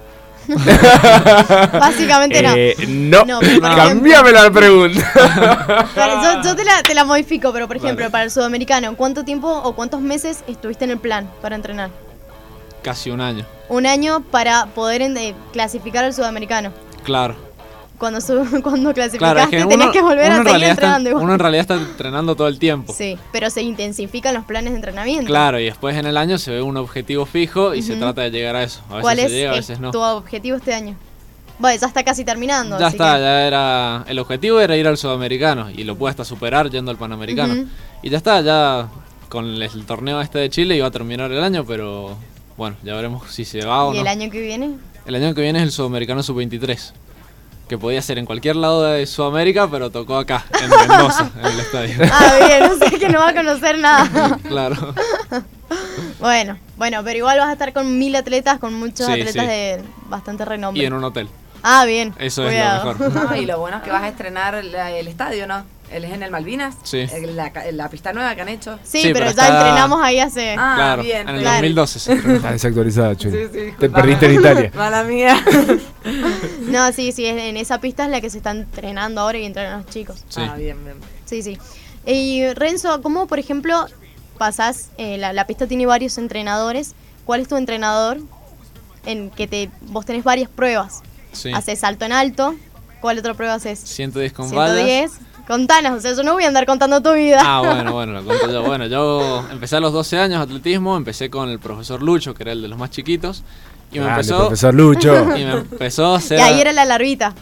Básicamente no. No, pero por cambiame la pregunta. Pero yo te la modifico, pero por ejemplo, para el sudamericano, ¿cuánto tiempo o cuántos meses estuviste en el plan para entrenar? Casi un año. Un año para poder clasificar al sudamericano. Claro. Cuando clasificaste Claro, es que tenías que volver a seguir entrenando igual. Uno en realidad está entrenando todo el tiempo. Sí, pero se intensifican los planes de entrenamiento. Claro, y después en el año se ve un objetivo fijo y se trata de llegar a eso. A ¿Cuál veces es se llega, a veces no. tu objetivo este año? Bueno, ya está casi terminando. Ya así está, que... ya era. El objetivo era ir al sudamericano y lo pude hasta superar yendo al panamericano. Y ya está, ya con el torneo este de Chile iba a terminar el año, pero bueno, ya veremos si se va o no. ¿Y el año que viene? El año que viene es el sudamericano sub-23. Que podía ser en cualquier lado de Sudamérica, pero tocó acá, en Mendoza, en el estadio. Ah, bien, no sé que no va a conocer nada. Claro. Bueno, pero igual vas a estar con 1000 atletas, con muchos Sí, atletas sí. de bastante renombre. Y en un hotel. Ah, bien. Eso cuidado. es lo mejor. No, y lo bueno es que vas a estrenar el estadio, ¿no? Él es en el Malvinas. Sí. La pista nueva que han hecho. Sí, pero ya entrenamos ahí hace... Ah, Claro, bien. en el 2012. Está desactualizada, Chuni. Sí, Te disculpame. perdiste en Italia. Mala mía. No, sí, en esa pista es la que se está entrenando ahora y entrenan los chicos. Sí. Ah, bien. Sí. Y Renzo, ¿cómo, por ejemplo, pasás, la pista tiene varios entrenadores? ¿Cuál es tu entrenador en que vos tenés varias pruebas? Sí. Haces salto en alto. ¿Cuál otra prueba haces? 110 con vallas. 110. Contanos, o sea, yo no voy a andar contando tu vida. Ah, bueno, lo cuento yo. Bueno, yo empecé a los 12 años atletismo, empecé con el profesor Lucho, que era el de los más chiquitos. Y me empezó... profesor Lucho. Y me empezó a hacer... Y ahí era la larvita,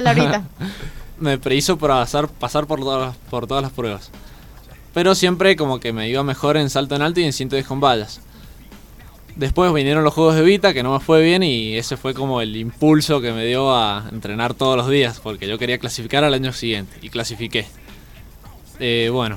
Me prehizo pasar por todas las pruebas. Pero siempre como que me iba mejor en salto en alto y en 110 con vallas. Después vinieron los Juegos de Vita, que no me fue bien, y ese fue como el impulso que me dio a entrenar todos los días, porque yo quería clasificar al año siguiente, y clasifiqué. Bueno,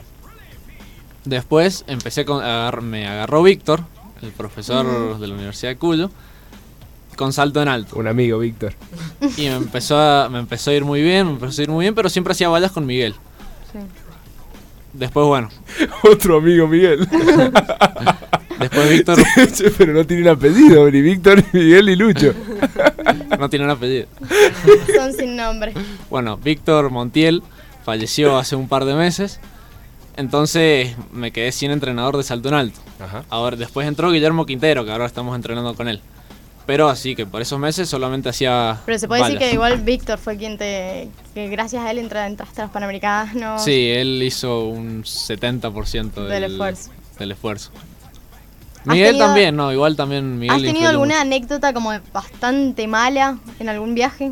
después me agarró Víctor, el profesor de la Universidad de Cuyo, con salto en alto. Un amigo, Víctor. Y me empezó a ir muy bien, pero siempre hacía vallas con Miguel. Sí. Después, bueno. Otro amigo, Miguel. Después Víctor... Pero no tiene un apellido, ni Víctor, ni Miguel, ni Lucho. No tiene un apellido. Son sin nombre. Bueno, Víctor Montiel falleció hace un par de meses. Entonces me quedé sin entrenador de salto en alto. Ajá. Ahora, después entró Guillermo Quintero, que ahora estamos entrenando con él. Pero así que por esos meses solamente hacía Pero se puede vallas. decir que igual Víctor fue que gracias a él entraste a los Panamericanos. Sí, él hizo un 70% del esfuerzo. Miguel también, no, igual también Miguel. ¿Has tenido influyó alguna mucho. anécdota como bastante mala en algún viaje?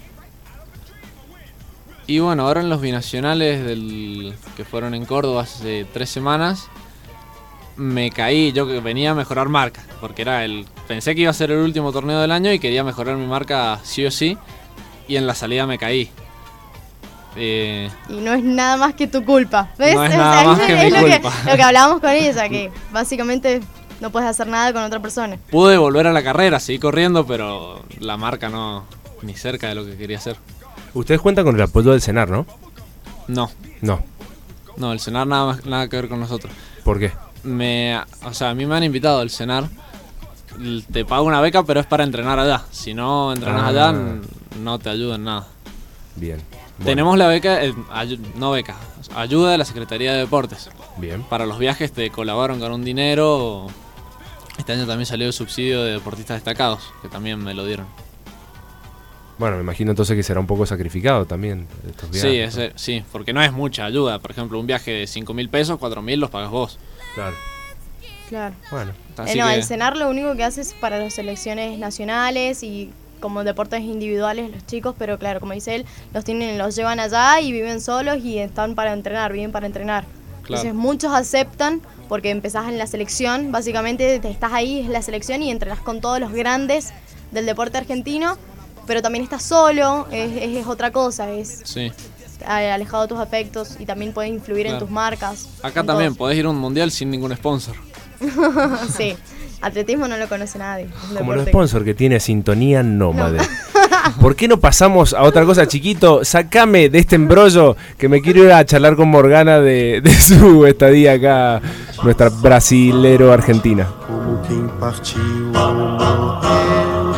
Y bueno, ahora en los binacionales que fueron en Córdoba hace 3 semanas, me caí, yo que venía a mejorar marca, porque pensé que iba a ser el último torneo del año y quería mejorar mi marca sí o sí, y en la salida me caí. Y no es nada más que tu culpa, ¿ves? No es nada más que mi culpa. Lo que hablábamos con ella, que básicamente no puedes hacer nada con otra persona. Pude volver a la carrera, seguí corriendo, pero la marca no, ni cerca de lo que quería hacer. Ustedes cuentan con el apoyo del CENAR, ¿no? No, el CENAR nada que ver con nosotros. ¿Por qué? A mí me han invitado al CENAR, te pago una beca, pero es para entrenar allá. Si no entrenas allá, no te ayudan nada. Bien. Bueno. Tenemos la beca, ayuda de la Secretaría de Deportes. Bien. Para los viajes te colaboran con un dinero. Este año también salió el subsidio de deportistas destacados, que también me lo dieron. Bueno, me imagino entonces que será un poco sacrificado también estos viajes. Sí, porque no es mucha ayuda. Por ejemplo, un viaje de 5.000 pesos, 4.000 los pagas vos. Claro. Bueno. El CENAR lo único que hace es para las selecciones nacionales y como deportes individuales los chicos, pero claro, como dice él, los llevan allá y viven solos y viven para entrenar. Claro. Entonces muchos aceptan porque empezás en la selección, básicamente estás ahí, es la selección y entrenas con todos los grandes del deporte argentino, pero también estás solo, es otra cosa, alejado de tus afectos y también puede influir en tus marcas. Acá también podés ir a un mundial sin ningún sponsor. Sí, atletismo no lo conoce nadie. Como los sponsors que tiene Sintonía Nómade. ¿Por qué no pasamos a otra cosa, chiquito? Sacame de este embrollo que me quiero ir a charlar con Morgana de su estadía acá, nuestra brasilero argentina. Como quem partiu ou morreu,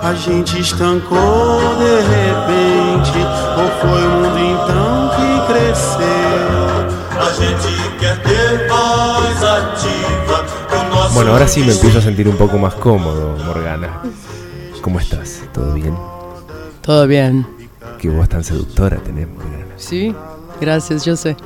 A gente estancou de repente, ou foi o mundo então que cresceu? A gente quer ter voz ativa. Bueno, ahora sí me empiezo a sentir un poco más cómodo, Morgana. ¿Cómo estás? ¿Todo bien? Todo bien. Qué voz tan seductora tenés, Morgana. Sí, gracias, yo sé.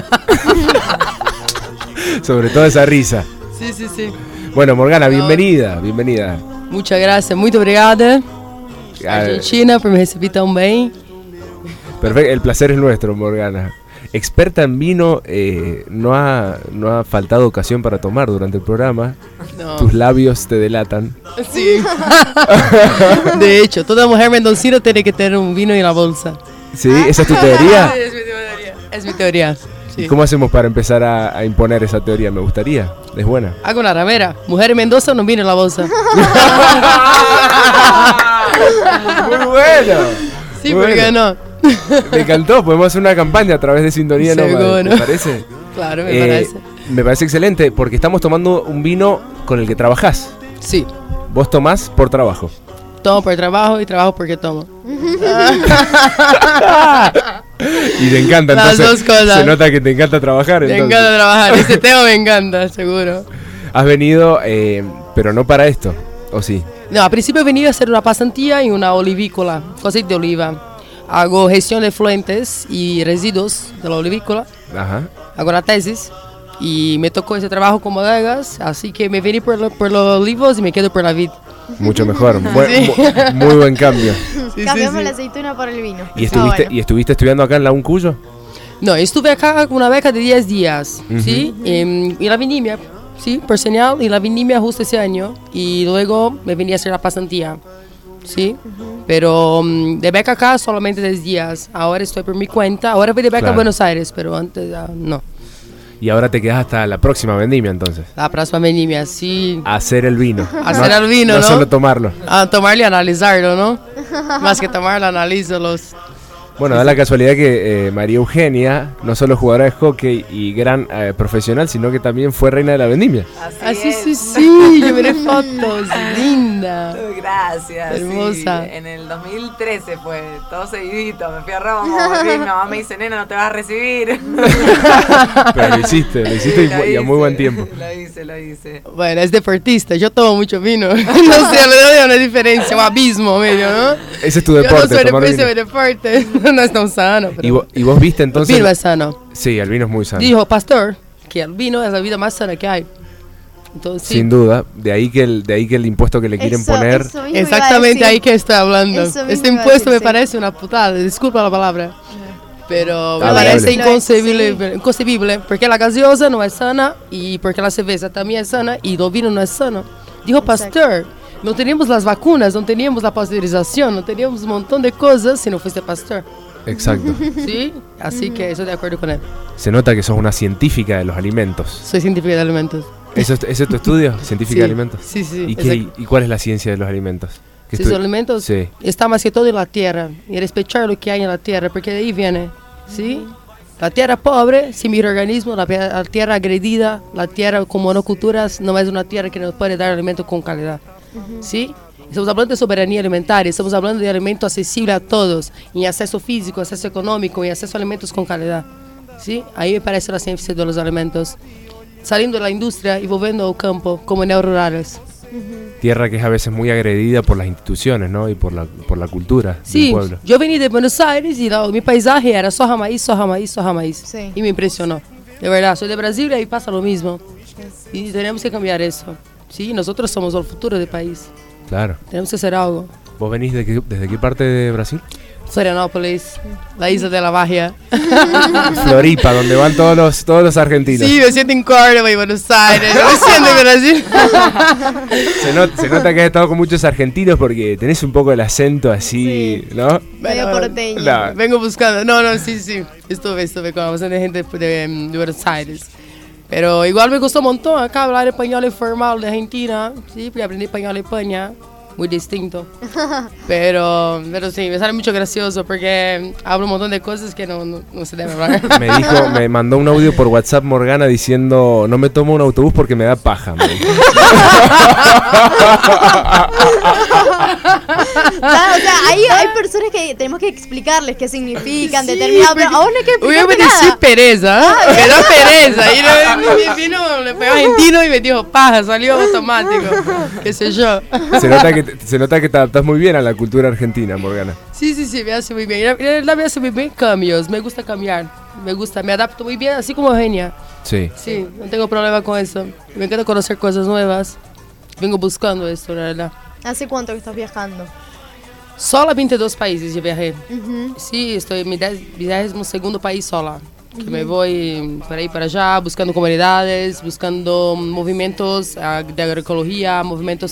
Sobre todo esa risa. Sí, sí, sí. Bueno, Morgana, bienvenida, bienvenida. Muchas gracias, muito obrigada. Argentina, por me receber tão bem. Perfecto, el placer es nuestro, Morgana. Experta en vino, no ha faltado ocasión para tomar durante el programa. No. Tus labios te delatan. Sí. De hecho, toda mujer mendocina tiene que tener un vino en la bolsa. ¿Sí? ¿Esa es tu teoría? Es mi teoría. Es mi teoría. Sí. ¿Y cómo hacemos para empezar a imponer esa teoría? Me gustaría. Es buena. Hago una ramera. Mujer en Mendoza no vino en la bolsa. Muy bueno. Sí, muy ¿por qué bueno. no? Me encantó. Podemos hacer una campaña a través de Sintonía Nómade. ¿Te parece? Claro, me parece. Me parece excelente porque estamos tomando un vino con el que trabajás. Sí. Vos tomás por trabajo. Tomo por trabajo y trabajo porque tomo. Y te encanta, las entonces. Dos cosas. Se nota que te encanta trabajar. Me entonces. encanta trabajar. Este tema me encanta, seguro. Has venido, pero no para esto, ¿o sí? No, a principio he venido a hacer una pasantía en una olivícola, cosecha de oliva. Hago gestión de efluentes y residuos de la olivícola. Ajá. Hago una tesis y me tocó ese trabajo con bodegas, así que me vení por los olivos y me quedo por la vid. Mucho mejor, Sí. muy buen cambio. Sí, cambiamos la aceituna por el vino. ¿Y estuviste estudiando acá en la UNCuyo? No, estuve acá con una beca de 10 días, ¿sí? En la vendimia, ¿sí? Por señal, en la vendimia justo ese año. Y luego me vení a hacer la pasantía, ¿sí? Pero de beca acá solamente 10 días. Ahora estoy por mi cuenta. Ahora voy de beca a Buenos Aires, pero antes no. Y ahora te quedas hasta la próxima vendimia, entonces. La próxima vendimia, sí. A hacer el vino. Hacer el vino, ¿no? No solo tomarlo. A tomarlo y analizarlo, ¿no? Más que tomarlo, analízalos. Bueno, da la casualidad que María Eugenia no solo es jugadora de hockey y gran profesional, sino que también fue reina de la vendimia. Así sí, yo miré fotos, linda. Gracias. Hermosa. Sí. En el 2013 fue todo seguidito, me fui a Roma, volví, mi mamá me dice, nena, no te vas a recibir. Pero lo hiciste y a muy buen tiempo. Lo hice. Bueno, es deportista, yo tomo mucho vino. No sé, le doy una diferencia, un abismo medio, ¿no? Ese es tu deporte, yo no soy tomar vino. de deporte. No es tan sano. Pero ¿Y vos viste entonces? El vino es sano. Sí, el vino es muy sano. Dijo Pastor que el vino es la vida más sana que hay. Entonces, sin duda, de ahí que el impuesto que le quieren poner. Exactamente ahí que estoy hablando. Este impuesto me parece una putada, disculpa la palabra. Pero me parece inconcebible, porque la gaseosa no es sana y porque la cerveza también es sana y el vino no es sano. Dijo Pasteur. No teníamos las vacunas, no teníamos la pasteurización, no teníamos un montón de cosas si no fuiste Pasteur. Exacto. Sí, así que estoy de acuerdo con él. Se nota que sos una científica de los alimentos. Soy científica de alimentos. ¿Ese es tu estudio? ¿Científica de alimentos? Sí, sí. ¿Y cuál es la ciencia de los alimentos? Sí, los alimentos está más que todo en la tierra y respetar lo que hay en la tierra, porque de ahí viene, ¿sí? La tierra pobre, sin microorganismos, la tierra agredida, la tierra con monoculturas no es una tierra que nos puede dar alimentos con calidad. ¿Sí? Estamos hablando de soberanía alimentaria, estamos hablando de alimentos accesibles a todos, en acceso físico, acceso económico, en acceso a alimentos con calidad. ¿Sí? Ahí me parece la ciencia de los alimentos. Saliendo de la industria y volviendo al campo, como neorurales. Tierra que es a veces muy agredida por las instituciones, ¿no? Y por la cultura del pueblo. Yo venía de Buenos Aires y mi paisaje era soja, maíz, soja, maíz, soja, maíz. Sí. Y me impresionó. De verdad, soy de Brasil y ahí pasa lo mismo. Y tenemos que cambiar eso. Sí, nosotros somos el futuro del país. Claro. Tenemos que hacer algo. ¿Vos venís desde qué parte de Brasil? Florianópolis, la isla de la magia. Floripa, donde van todos los argentinos. Sí, me siento en Córdoba y Buenos Aires. No me siento en Brasil. Se nota que has estado con muchos argentinos porque tenés un poco el acento así, ¿no? Medio porteño. No, vengo buscando. No, sí. Estuve con bastante gente de Buenos Aires. Pero igual me costó un montón acá hablar español informal de Argentina. Sí, porque aprendí español en España. muy distinto. Pero sí, me sale mucho gracioso porque hablo un montón de cosas que no se deben hablar. Me mandó un audio por WhatsApp Morgana diciendo, no me tomo un autobús porque me da paja. Me dijo. Claro, o sea, hay personas que tenemos que explicarles qué significan, Sí, determinado, pero a vos no hay que Yo me explicarte decía nada. pereza, me da pereza. Y vino, le pegó argentino y me dijo paja, salió automático, qué sé yo. Se nota que te adaptas muy bien a la cultura argentina, Morgana. Sí, me hace muy bien. Me hace muy bien cambios, me gusta cambiar, me adapto muy bien, así como Eugenia. Sí. Sí, no tengo problema con eso. Me encanta conocer cosas nuevas. Vengo buscando esto, la verdad. ¿Hace cuánto que estás viajando? Solo a 22 países eu viajei. Uhum. Sim, estou em meu 12º país sola. Que me vou para aí para allá, buscando comunidades, buscando movimentos de agroecologia, movimentos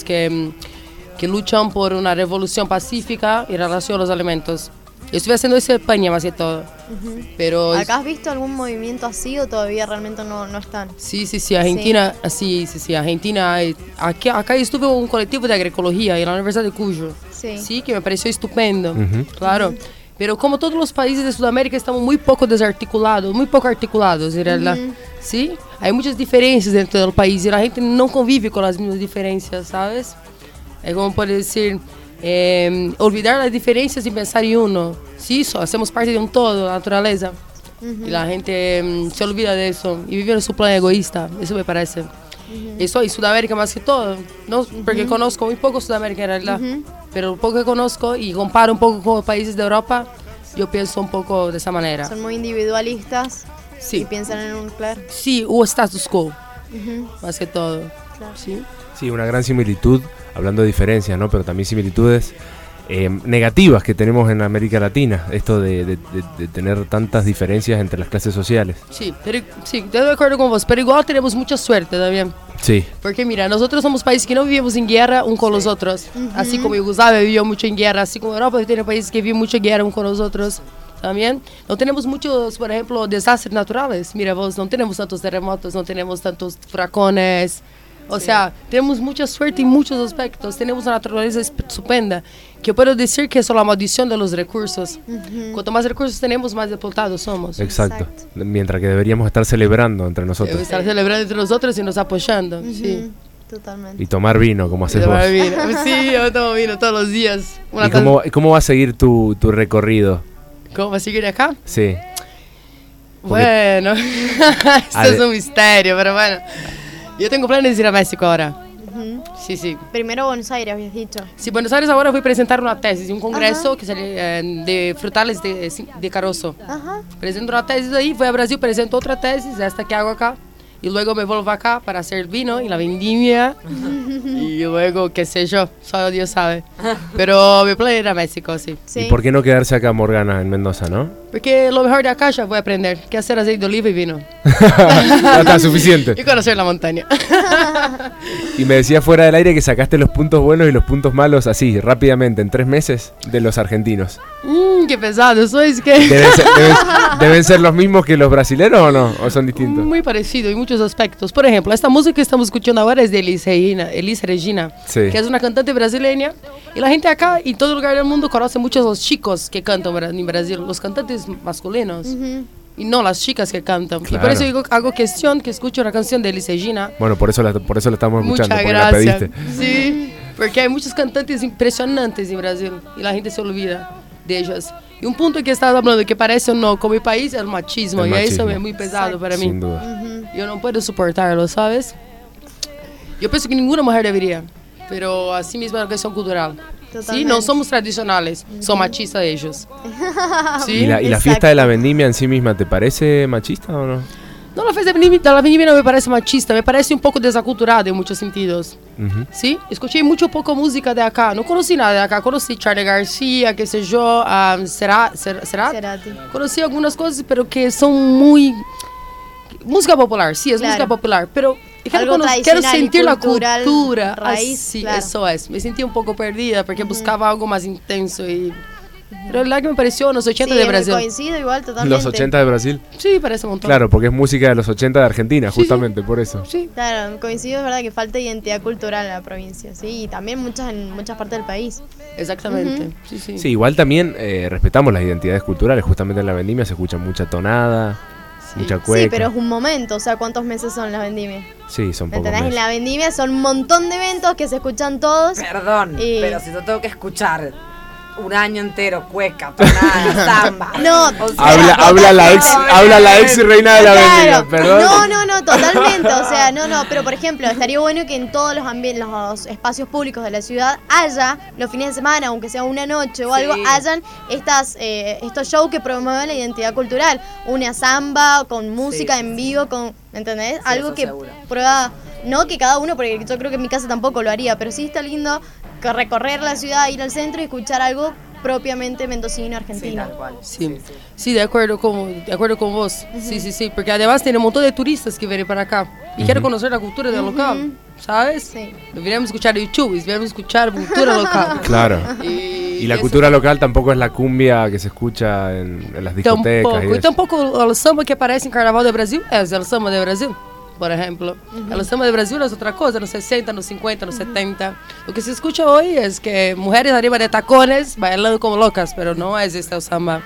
que lutam por uma revolução pacífica em relação aos alimentos. Eu estive fazendo isso em Espanha, mais que todo. Uhum. Pero ¿Acá has visto algún movimiento así o todavía realmente no están? Sí, Argentina, sí, Argentina. Acá estuve en un colectivo de agroecología en la Universidad de Cuyo. Sí, que me pareció estupendo, claro. Pero como todos los países de Sudamérica estamos muy poco articulados, en realidad. Sí, hay muchas diferencias dentro del país y la gente no convive con las mismas diferencias, ¿sabes? Es como puede decir, olvidar las diferencias y pensar en uno. Sí, hacemos parte de un todo, la naturaleza. Y la gente se olvida de eso y vive en su plan egoísta, eso me parece. Eso en Sudamérica más que todo, ¿no? Porque conozco muy poco Sudamérica en realidad, pero lo poco que conozco y comparo un poco con los países de Europa, yo pienso un poco de esa manera. Son muy individualistas y piensan en un claro. Sí, o status quo, más que todo. Claro. Sí, una gran similitud, hablando de diferencias, ¿no? Pero también similitudes negativas que tenemos en América Latina, esto de tener tantas diferencias entre las clases sociales. Sí, estoy de acuerdo con vos, pero igual tenemos mucha suerte también. Sí. Porque mira, nosotros somos países que no vivimos en guerra con los otros. Así como Yugoslavia vivió mucho en guerra, así como Europa tiene países que viven mucho en guerra con los otros. También no tenemos muchos, por ejemplo, desastres naturales. Mira vos, no tenemos tantos terremotos, no tenemos tantos furacones. O sea, tenemos mucha suerte en muchos aspectos. Tenemos una naturaleza estupenda. Que yo puedo decir que es la maldición de los recursos. Cuanto más recursos tenemos, más explotados somos. Exacto. Mientras que deberíamos estar celebrando entre nosotros. Estar celebrando entre nosotros y nos apoyando. Sí. Totalmente. Y tomar vino, como haces vos. Vino. Sí, yo tomo vino todos los días. ¿Y cómo va a seguir tu recorrido? ¿Cómo va a seguir acá? Sí. Bueno, esto es un misterio, pero bueno. Yo tengo planes de ir a México ahora. Sí. Primero Buenos Aires, habías dicho. Sí, Buenos Aires ahora voy a presentar una tesis, un congreso que sale de frutales de carozo. Presento una tesis ahí, voy a Brasil, presento otra tesis, esta que hago acá. Y luego me vuelvo acá para hacer vino y la vendimia. Y luego, qué sé yo, solo Dios sabe. Pero mi plan era México, sí. ¿Y por qué no quedarse acá, Morgana, en Mendoza, no? Porque lo mejor de acá ya voy a aprender, que hacer aceite de oliva y vino. Ya está suficiente. Y conocer la montaña. Y me decía fuera del aire que sacaste los puntos buenos y los puntos malos así, rápidamente, en 3 meses, de los argentinos. Qué pesado, sois que... ¿Deben ser los mismos que los brasileños o no? ¿O son distintos? Muy parecido en muchos aspectos. Por ejemplo, esta música que estamos escuchando ahora es de Elis Regina, que es una cantante brasileña. Y la gente acá y en todo lugar del mundo conoce mucho a los chicos que cantan en Brasil, los cantantes masculinos. Y no las chicas que cantan. Claro. Y por eso hago cuestión que escucho una canción de Elis Regina. Bueno, por eso la estamos escuchando. Muchas porque gracias. la pediste. Sí, porque hay muchos cantantes impresionantes en Brasil y la gente se olvida de ellos. Y un punto que estabas hablando que parece o no con mi país es el machismo. Y eso es muy pesado para mí. Sin duda. Yo no puedo soportarlo, ¿sabes? Yo pienso que ninguna mujer debería. Pero así mismo es una cuestión cultural. Sí, no somos tradicionales, son machistas ellos. ¿Sí? ¿Y la fiesta de la vendimia en sí misma te parece machista o no? No, la fiesta de la vendimia no me parece machista, me parece un poco desaculturada en muchos sentidos. Sí, escuché mucho poco música de acá, no conocí nada de acá, conocí Charly García, qué sé yo, Cerati. Conocí algunas cosas, pero que son muy... Música popular, sí, es música popular, pero quiero sentir la cultura raíz, sí, eso es. Me sentí un poco perdida porque buscaba algo más intenso y Pero la que me pareció los 80 de Brasil. Coincido igual totalmente. ¿Los 80 de Brasil? Sí, parece un montón. Claro, porque es música de los 80 de Argentina, justamente por eso. Sí. Claro, coincido, es verdad que falta identidad cultural en la provincia, sí, y también en muchas partes del país. Exactamente. Sí, igual también respetamos las identidades culturales. Justamente en la vendimia se escucha mucha tonada, mucha cueca. Sí, pero es un momento, o sea, ¿cuántos meses son las vendimias? Sí, son pocos ¿Entendés? meses. En la vendimia son un montón de eventos que se escuchan todos. Perdón, pero si yo tengo que escuchar un año entero cueca, tonada, samba. No, o sea, habla la ex reina de la vendimia, perdón. No, totalmente, o sea, pero por ejemplo, estaría bueno que en todos los espacios públicos de la ciudad haya, los fines de semana, aunque sea una noche o algo, hayan estos shows que promueven la identidad cultural, una samba con música en vivo, ¿entendés? Algo que prueba, no que cada uno, porque yo creo que en mi casa tampoco lo haría, pero sí está lindo que recorrer la ciudad, ir al centro y escuchar algo propiamente mendocino, argentino. Sí, de acuerdo con vos. Sí, porque además tiene un montón de turistas que vienen para acá y quieren conocer la cultura del local, ¿sabes? Sí. Deberíamos escuchar YouTube, deberíamos escuchar cultura local. Claro. Y la cultura local tampoco es la cumbia que se escucha en las discotecas. Tampoco el samba que aparece en Carnaval de Brasil es el samba de Brasil. Por ejemplo, el samba de Brasil es otra cosa, en los 60, en los 50, en los 70. Lo que se escucha hoy es que mujeres arriba de tacones bailando como locas, pero no es este el samba.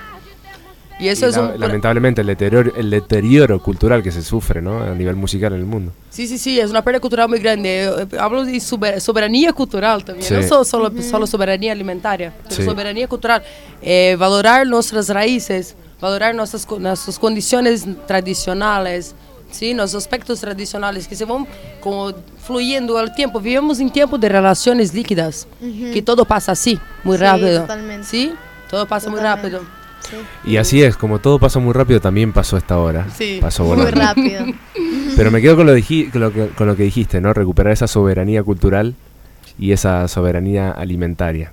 Y eso es lamentablemente el deterioro cultural que se sufre, ¿no? A nivel musical en el mundo. Sí, es una pérdida cultural muy grande. Hablo de soberanía cultural también, no solo soberanía alimentaria, pero soberanía cultural. Valorar nuestras raíces, valorar nuestras condiciones tradicionales. Sí, los aspectos tradicionales que se van como fluyendo al tiempo. Vivimos en tiempos de relaciones líquidas, que todo pasa así, muy rápido. Totalmente. Sí, todo pasa muy rápido. Sí. Y así es, como todo pasa muy rápido, también pasó esta hora. Sí, pasó volando. muy rápido. Pero me quedo con lo que dijiste, ¿no? Recuperar esa soberanía cultural y esa soberanía alimenticia.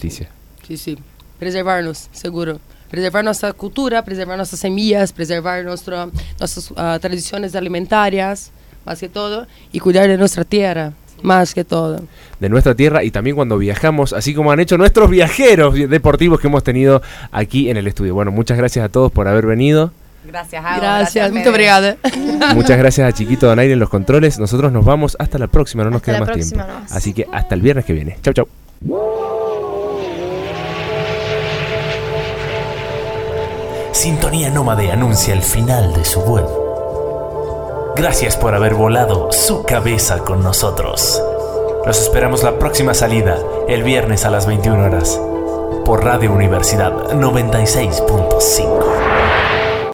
Sí, preservarnos, seguro. Preservar nuestra cultura, preservar nuestras semillas, preservar nuestras tradiciones alimentarias, más que todo, y cuidar de nuestra tierra, más que todo. De nuestra tierra y también cuando viajamos, así como han hecho nuestros viajeros deportivos que hemos tenido aquí en el estudio. Bueno, muchas gracias a todos por haber venido. Gracias, Agua. Gracias, muy obrigada. Muchas gracias a Chiquito Donaire en los controles. Nosotros nos vamos hasta la próxima, no nos queda más tiempo. Así que hasta el viernes que viene. Chau. Sintonía Nómade anuncia el final de su vuelo. Gracias por haber volado su cabeza con nosotros. Los esperamos la próxima salida, el viernes a las 21 horas, por Radio Universidad 96.5.